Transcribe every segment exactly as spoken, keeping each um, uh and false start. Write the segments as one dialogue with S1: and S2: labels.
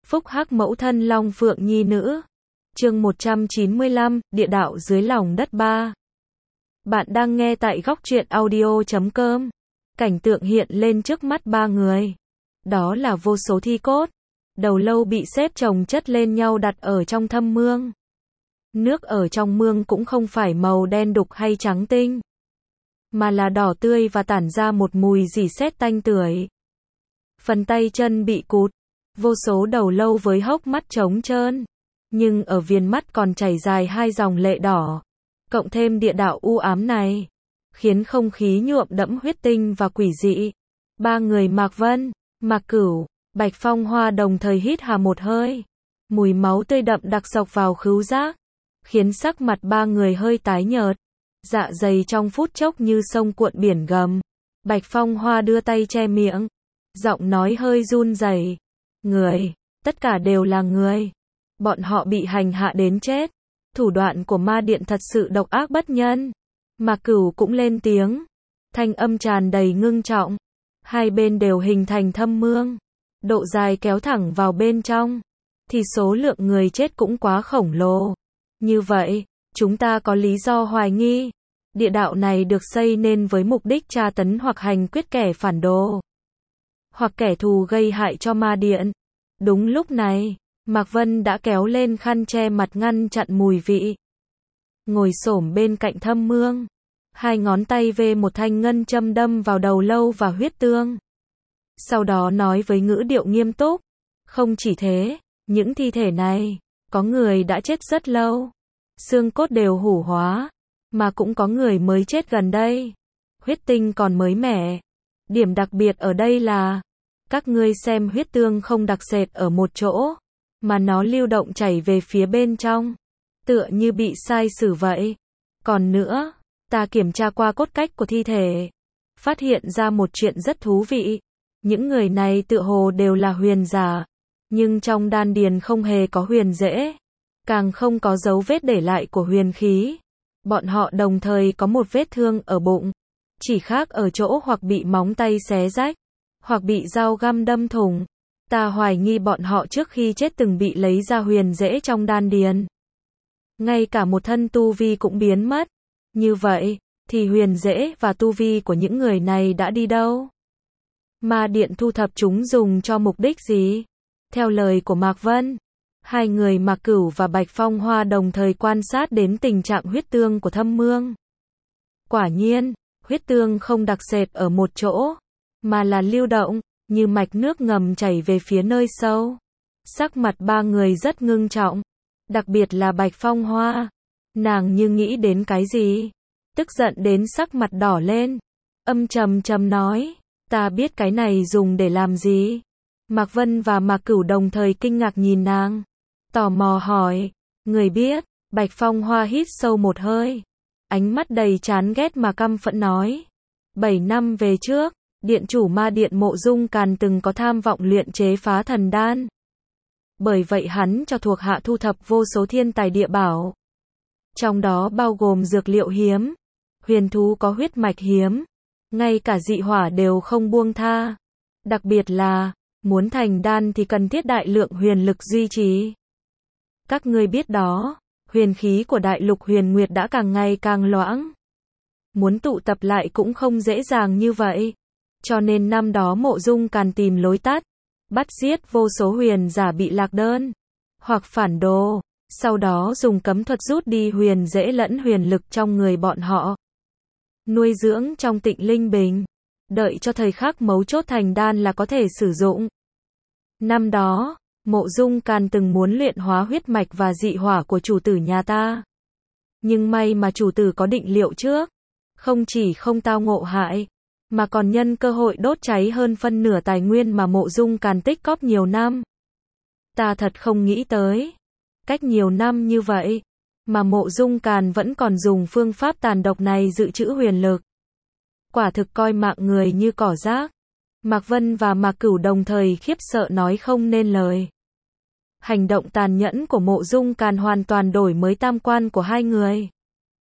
S1: Phúc hắc mẫu thân Long Phượng Nhi nữ. Chương một trăm chín mươi lăm, Địa đạo dưới lòng đất ba. Bạn đang nghe tại góc truyện audio chấm com. Cảnh tượng hiện lên trước mắt ba người. Đó là vô số thi cốt. Đầu lâu bị xếp chồng chất lên nhau đặt ở trong thâm mương. Nước ở trong mương cũng không phải màu đen đục hay trắng tinh, mà là đỏ tươi và tản ra một mùi rỉ sét tanh tưởi. Phần tay chân bị cụt, vô số đầu lâu với hốc mắt trống trơn, nhưng ở viền mắt còn chảy dài hai dòng lệ đỏ. Cộng thêm địa đạo u ám này, khiến không khí nhuộm đẫm huyết tinh và quỷ dị. Ba người Mạc Vân, Mạc Cửu, Bạch Phong Hoa đồng thời hít hà một hơi. Mùi máu tươi đậm đặc xộc vào khứu giác, khiến sắc mặt ba người hơi tái nhợt. Dạ dày trong phút chốc như sông cuộn biển gầm. Bạch Phong Hoa đưa tay che miệng, giọng nói hơi run rẩy. Người, tất cả đều là người. Bọn họ bị hành hạ đến chết. Thủ đoạn của ma điện thật sự độc ác bất nhân. Mạc Cửu cũng lên tiếng, thanh âm tràn đầy ngưng trọng. Hai bên đều hình thành thâm mương, độ dài kéo thẳng vào bên trong, thì số lượng người chết cũng quá khổng lồ. Như vậy, chúng ta có lý do hoài nghi, địa đạo này được xây nên với mục đích tra tấn hoặc hành quyết kẻ phản đồ, hoặc kẻ thù gây hại cho ma điện. Đúng lúc này, Mạc Vân đã kéo lên khăn che mặt ngăn chặn mùi vị. Ngồi xổm bên cạnh thâm mương, hai ngón tay vê một thanh ngân châm đâm vào đầu lâu và huyết tương. Sau đó nói với ngữ điệu nghiêm túc, không chỉ thế, những thi thể này, có người đã chết rất lâu, xương cốt đều hủ hóa, mà cũng có người mới chết gần đây, huyết tinh còn mới mẻ. Điểm đặc biệt ở đây là, các ngươi xem huyết tương không đặc sệt ở một chỗ, mà nó lưu động chảy về phía bên trong, tựa như bị sai sử vậy. Còn nữa, ta kiểm tra qua cốt cách của thi thể, phát hiện ra một chuyện rất thú vị. Những người này tựa hồ đều là huyền giả, nhưng trong đan điền không hề có huyền rễ, càng không có dấu vết để lại của huyền khí. Bọn họ đồng thời có một vết thương ở bụng, chỉ khác ở chỗ hoặc bị móng tay xé rách, hoặc bị dao găm đâm thủng. Ta hoài nghi bọn họ trước khi chết từng bị lấy ra huyền rễ trong đan điền. Ngay cả một thân tu vi cũng biến mất. Như vậy, thì huyền rễ và tu vi của những người này đã đi đâu? Ma điện thu thập chúng dùng cho mục đích gì? Theo lời của Mạc Vân, hai người Mạc Cửu và Bạch Phong Hoa đồng thời quan sát đến tình trạng huyết tương của thâm mương. Quả nhiên, huyết tương không đặc sệt ở một chỗ, mà là lưu động, như mạch nước ngầm chảy về phía nơi sâu. Sắc mặt ba người rất ngưng trọng, đặc biệt là Bạch Phong Hoa. Nàng như nghĩ đến cái gì, tức giận đến sắc mặt đỏ lên, âm trầm trầm nói, ta biết cái này dùng để làm gì. Mạc Vân và Mạc Cửu đồng thời kinh ngạc nhìn nàng, tò mò hỏi, người biết? Bạch Phong Hoa hít sâu một hơi, ánh mắt đầy chán ghét mà căm phẫn nói, bảy năm về trước, điện chủ ma điện Mộ Dung Càn từng có tham vọng luyện chế phá thần đan. Bởi vậy hắn cho thuộc hạ thu thập vô số thiên tài địa bảo, trong đó bao gồm dược liệu hiếm, huyền thú có huyết mạch hiếm, ngay cả dị hỏa đều không buông tha. Đặc biệt là, muốn thành đan thì cần thiết đại lượng huyền lực duy trì. Các ngươi biết đó, huyền khí của đại lục huyền nguyệt đã càng ngày càng loãng. Muốn tụ tập lại cũng không dễ dàng như vậy. Cho nên năm đó Mộ Dung Càn tìm lối tắt, bắt giết vô số huyền giả bị lạc đơn, hoặc phản đồ, sau đó dùng cấm thuật rút đi huyền rễ lẫn huyền lực trong người bọn họ, nuôi dưỡng trong Tịnh Linh Bình, đợi cho thời khắc mấu chốt thành đan là có thể sử dụng. Năm đó, Mộ Dung Càn từng muốn luyện hóa huyết mạch và dị hỏa của chủ tử nhà ta. Nhưng may mà chủ tử có định liệu trước, không chỉ không tao ngộ hại, mà còn nhân cơ hội đốt cháy hơn phân nửa tài nguyên mà Mộ Dung Càn tích cóp nhiều năm. Ta thật không nghĩ tới, cách nhiều năm như vậy, mà Mộ Dung Càn vẫn còn dùng phương pháp tàn độc này dự trữ huyền lực. Quả thực coi mạng người như cỏ rác. Mạc Vân và Mạc Cửu đồng thời khiếp sợ nói không nên lời. Hành động tàn nhẫn của Mộ Dung Càn hoàn toàn đổi mới tam quan của hai người.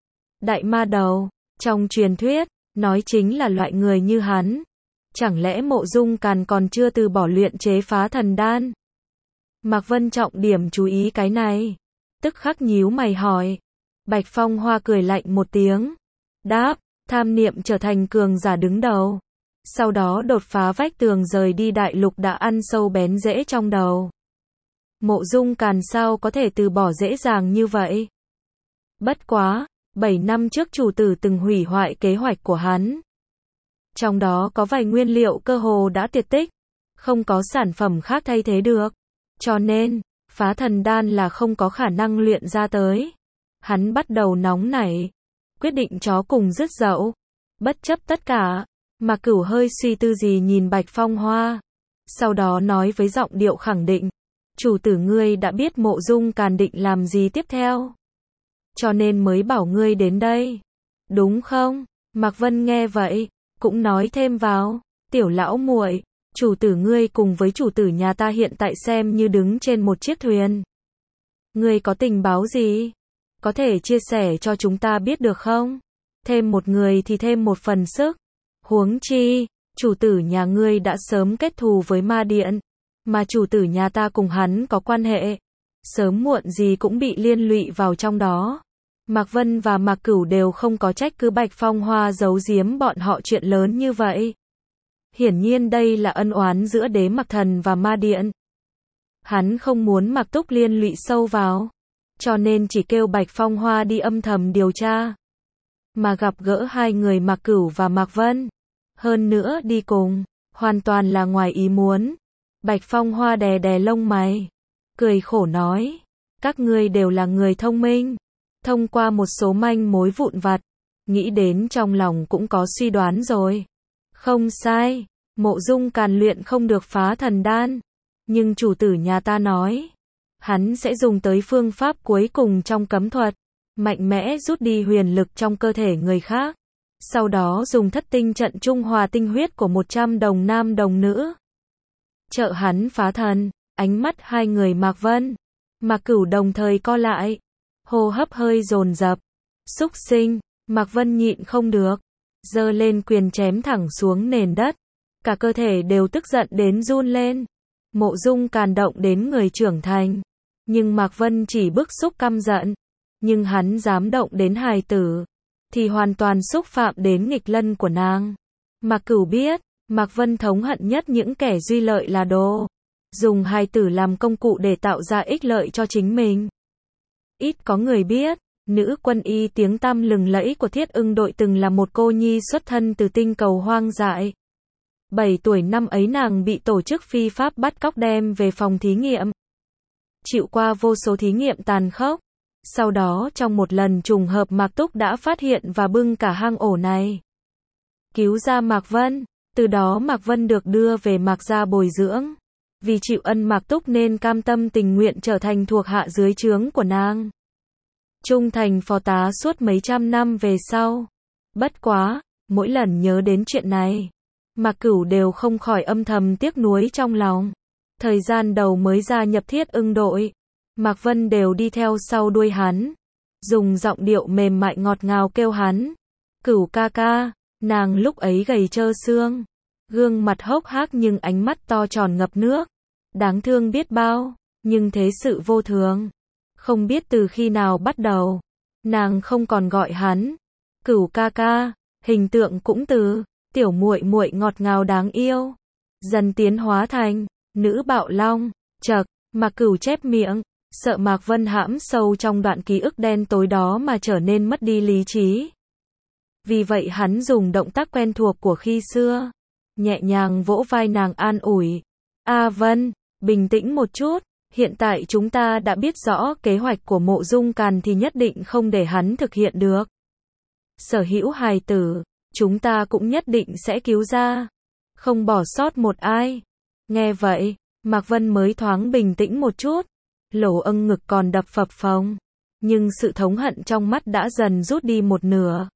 S1: Đại ma đầu, trong truyền thuyết, nói chính là loại người như hắn. Chẳng lẽ Mộ Dung Càn còn chưa từ bỏ luyện chế phá thần đan? Mạc Vân trọng điểm chú ý cái này. Tức khắc nhíu mày hỏi. Bạch Phong Hoa cười lạnh một tiếng. Đáp, tham niệm trở thành cường giả đứng đầu. Sau đó đột phá vách tường rời đi đại lục đã ăn sâu bén rễ trong đầu. Mộ Dung Càn sao có thể từ bỏ dễ dàng như vậy? Bất quá, bảy năm trước chủ tử từng hủy hoại kế hoạch của hắn. Trong đó có vài nguyên liệu cơ hồ đã tuyệt tích, không có sản phẩm khác thay thế được. Cho nên, phá thần đan là không có khả năng luyện ra tới. Hắn bắt đầu nóng nảy, quyết định chó cùng dứt dậu. Bất chấp tất cả, Mạc Cửu hơi suy tư gì nhìn Bạch Phong Hoa. Sau đó nói với giọng điệu khẳng định. Chủ tử ngươi đã biết Mộ Dung Càn định làm gì tiếp theo. Cho nên mới bảo ngươi đến đây. Đúng không? Mạc Vân nghe vậy, cũng nói thêm vào. Tiểu lão muội, chủ tử ngươi cùng với chủ tử nhà ta hiện tại xem như đứng trên một chiếc thuyền. Ngươi có tình báo gì? Có thể chia sẻ cho chúng ta biết được không? Thêm một người thì thêm một phần sức. Huống chi, chủ tử nhà ngươi đã sớm kết thù với ma điện. Mà chủ tử nhà ta cùng hắn có quan hệ. Sớm muộn gì cũng bị liên lụy vào trong đó. Mạc Vân và Mạc Cửu đều không có trách cứ Bạch Phong Hoa giấu giếm bọn họ chuyện lớn như vậy. Hiển nhiên đây là ân oán giữa đế Mạc Thần và ma điện. Hắn không muốn Mạc Túc liên lụy sâu vào. Cho nên chỉ kêu Bạch Phong Hoa đi âm thầm điều tra. Mà gặp gỡ hai người Mạc Cửu và Mạc Vân. Hơn nữa đi cùng, hoàn toàn là ngoài ý muốn. Bạch Phong Hoa đè đè lông mày, cười khổ nói, các ngươi đều là người thông minh, thông qua một số manh mối vụn vặt, nghĩ đến trong lòng cũng có suy đoán rồi. Không sai, Mộ Dung Càn luyện không được phá thần đan, nhưng chủ tử nhà ta nói, hắn sẽ dùng tới phương pháp cuối cùng trong cấm thuật, mạnh mẽ rút đi huyền lực trong cơ thể người khác, sau đó dùng thất tinh trận trung hòa tinh huyết của một trăm đồng nam đồng nữ. Trợ hắn phá thần, ánh mắt hai người Mạc Vân, Mạc Cửu đồng thời co lại, hô hấp hơi dồn dập. Xúc sinh, Mạc Vân nhịn không được, giơ lên quyền chém thẳng xuống nền đất, cả cơ thể đều tức giận đến run lên. Mộ Dung Càn động đến người trưởng thành, nhưng Mạc Vân chỉ bức xúc căm giận, nhưng hắn dám động đến hài tử, thì hoàn toàn xúc phạm đến nghịch lân của nàng. Mạc Cửu biết, Mạc Vân thống hận nhất những kẻ duy lợi là đồ, dùng hài tử làm công cụ để tạo ra ích lợi cho chính mình. Ít có người biết, nữ quân y tiếng tăm lừng lẫy của Thiết Ưng đội từng là một cô nhi xuất thân từ tinh cầu hoang dại. bảy tuổi năm ấy nàng bị tổ chức phi pháp bắt cóc đem về phòng thí nghiệm. Chịu qua vô số thí nghiệm tàn khốc. Sau đó trong một lần trùng hợp Mạc Túc đã phát hiện và bưng cả hang ổ này. Cứu ra Mạc Vân. Từ đó Mạc Vân được đưa về Mạc gia bồi dưỡng. Vì chịu ân Mạc Túc nên cam tâm tình nguyện trở thành thuộc hạ dưới trướng của nàng. Trung thành phó tá suốt mấy trăm năm về sau. Bất quá, mỗi lần nhớ đến chuyện này, Mạc Cửu đều không khỏi âm thầm tiếc nuối trong lòng. Thời gian đầu mới gia nhập Thiết Ưng đội, Mạc Vân đều đi theo sau đuôi hắn, dùng giọng điệu mềm mại ngọt ngào kêu hắn, Cửu ca ca. Nàng lúc ấy gầy trơ xương, gương mặt hốc hác nhưng ánh mắt to tròn ngập nước, đáng thương biết bao, nhưng thế sự vô thường. Không biết từ khi nào bắt đầu, nàng không còn gọi hắn Cửu ca ca, hình tượng cũng từ tiểu muội muội ngọt ngào đáng yêu, dần tiến hóa thành nữ bạo long. Chậc, Mạc Cửu chép miệng, sợ Mạc Vân hãm sâu trong đoạn ký ức đen tối đó mà trở nên mất đi lý trí. Vì vậy hắn dùng động tác quen thuộc của khi xưa, nhẹ nhàng vỗ vai nàng an ủi. A Vân, bình tĩnh một chút, hiện tại chúng ta đã biết rõ kế hoạch của Mộ Dung Càn thì nhất định không để hắn thực hiện được. Sở hữu hài tử, chúng ta cũng nhất định sẽ cứu ra, không bỏ sót một ai. Nghe vậy, Mạc Vân mới thoáng bình tĩnh một chút, lỗ âng ngực còn đập phập phồng, nhưng sự thống hận trong mắt đã dần rút đi một nửa.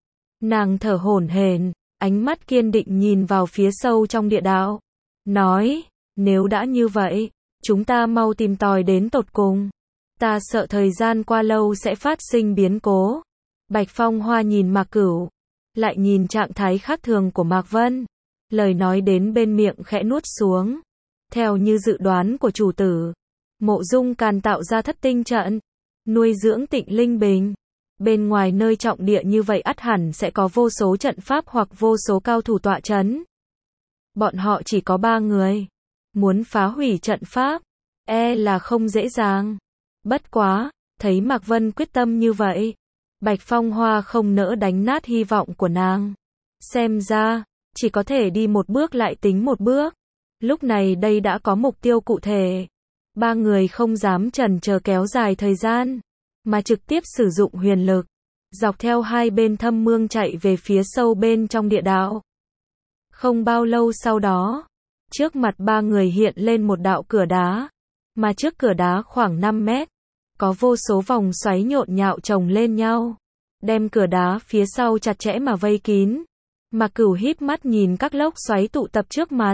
S1: Nàng thở hổn hển, ánh mắt kiên định nhìn vào phía sâu trong địa đạo, nói, nếu đã như vậy, chúng ta mau tìm tòi đến tột cùng. Ta sợ thời gian qua lâu sẽ phát sinh biến cố. Bạch Phong Hoa nhìn Mạc Cửu, lại nhìn trạng thái khác thường của Mạc Vân, lời nói đến bên miệng khẽ nuốt xuống. Theo như dự đoán của chủ tử, Mộ Dung Càn tạo ra thất tinh trận, nuôi dưỡng Tịnh Linh Bình. Bên ngoài nơi trọng địa như vậy ắt hẳn sẽ có vô số trận pháp hoặc vô số cao thủ tọa chấn. Bọn họ chỉ có ba người. Muốn phá hủy trận pháp, e là không dễ dàng. Bất quá, thấy Mạc Vân quyết tâm như vậy, Bạch Phong Hoa không nỡ đánh nát hy vọng của nàng. Xem ra, chỉ có thể đi một bước lại tính một bước. Lúc này đây đã có mục tiêu cụ thể. Ba người không dám chần chờ kéo dài thời gian, mà trực tiếp sử dụng huyền lực, dọc theo hai bên thâm mương chạy về phía sâu bên trong địa đạo. Không bao lâu sau đó, trước mặt ba người hiện lên một đạo cửa đá, mà trước cửa đá khoảng năm mét, có vô số vòng xoáy nhộn nhạo chồng lên nhau, đem cửa đá phía sau chặt chẽ mà vây kín. Mà Cửu híp mắt nhìn các lốc xoáy tụ tập trước mặt.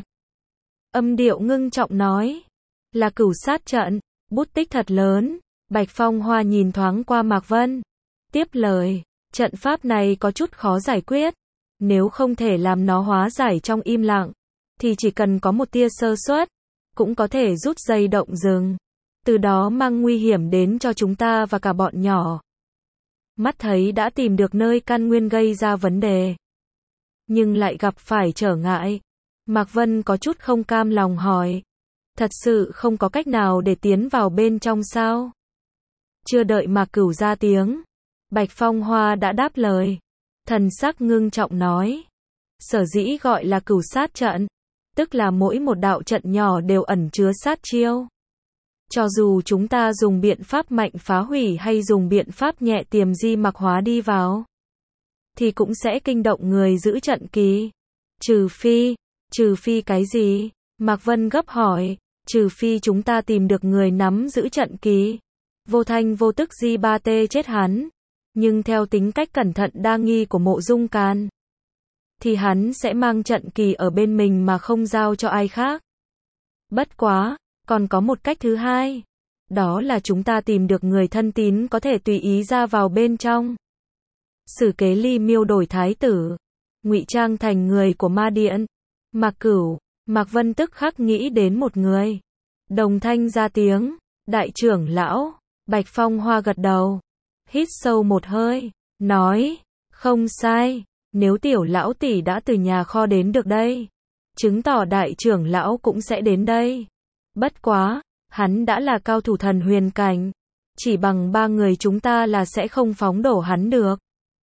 S1: Âm điệu ngưng trọng nói, là Cửu sát trận, bút tích thật lớn. Bạch Phong Hoa nhìn thoáng qua Mạc Vân, tiếp lời, trận pháp này có chút khó giải quyết, nếu không thể làm nó hóa giải trong im lặng, thì chỉ cần có một tia sơ suất, cũng có thể rút dây động rừng, từ đó mang nguy hiểm đến cho chúng ta và cả bọn nhỏ. Mắt thấy đã tìm được nơi căn nguyên gây ra vấn đề, nhưng lại gặp phải trở ngại. Mạc Vân có chút không cam lòng hỏi, thật sự không có cách nào để tiến vào bên trong sao? Chưa đợi Mạc Cửu ra tiếng, Bạch Phong Hoa đã đáp lời, thần sắc ngưng trọng nói, sở dĩ gọi là Cửu sát trận, tức là mỗi một đạo trận nhỏ đều ẩn chứa sát chiêu. Cho dù chúng ta dùng biện pháp mạnh phá hủy hay dùng biện pháp nhẹ tiềm di mặc hóa đi vào, thì cũng sẽ kinh động người giữ trận kỳ. Trừ phi, trừ phi cái gì? Mạc Vân gấp hỏi, trừ phi chúng ta tìm được người nắm giữ trận kỳ. Vô thanh vô tức di ba tê chết hắn. Nhưng theo tính cách cẩn thận đa nghi của Mộ Dung Càn, thì hắn sẽ mang trận kỳ ở bên mình mà không giao cho ai khác. Bất quá, còn có một cách thứ hai. Đó là chúng ta tìm được người thân tín có thể tùy ý ra vào bên trong. Sử kế ly miêu đổi thái tử, ngụy trang thành người của ma điện. Mạc Cửu, Mạc Vân tức khắc nghĩ đến một người. Đồng thanh ra tiếng, đại trưởng lão. Bạch Phong Hoa gật đầu, hít sâu một hơi, nói, không sai, nếu tiểu lão tỷ đã từ nhà kho đến được đây, chứng tỏ đại trưởng lão cũng sẽ đến đây. Bất quá, hắn đã là cao thủ thần huyền cảnh, chỉ bằng ba người chúng ta là sẽ không phóng đổ hắn được.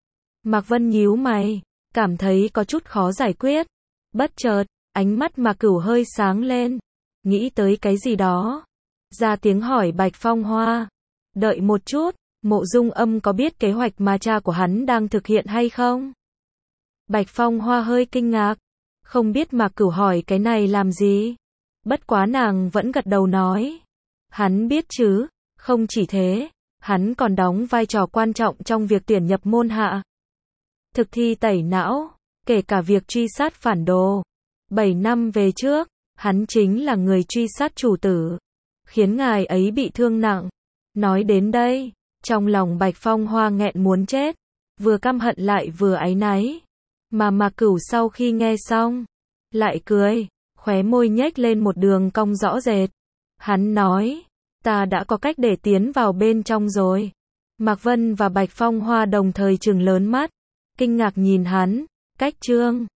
S1: Mạc Vân nhíu mày, cảm thấy có chút khó giải quyết. Bất chợt, ánh mắt Mạc Cửu hơi sáng lên, nghĩ tới cái gì đó, ra tiếng hỏi Bạch Phong Hoa, đợi một chút, Mộ Dung Âm có biết kế hoạch mà cha của hắn đang thực hiện hay không? Bạch Phong Hoa hơi kinh ngạc, không biết Mạc Cửu hỏi cái này làm gì. Bất quá nàng vẫn gật đầu nói, hắn biết chứ, không chỉ thế, hắn còn đóng vai trò quan trọng trong việc tuyển nhập môn hạ, thực thi tẩy não, kể cả việc truy sát phản đồ. Bảy năm về trước, hắn chính là người truy sát chủ tử, khiến ngài ấy bị thương nặng. Nói đến đây, trong lòng Bạch Phong Hoa nghẹn muốn chết, vừa căm hận lại vừa áy náy. Mà Mạc Cửu sau khi nghe xong, lại cười, khóe môi nhếch lên một đường cong rõ rệt. Hắn nói, ta đã có cách để tiến vào bên trong rồi. Mạc Vân và Bạch Phong Hoa đồng thời trừng lớn mắt, kinh ngạc nhìn hắn, cách chương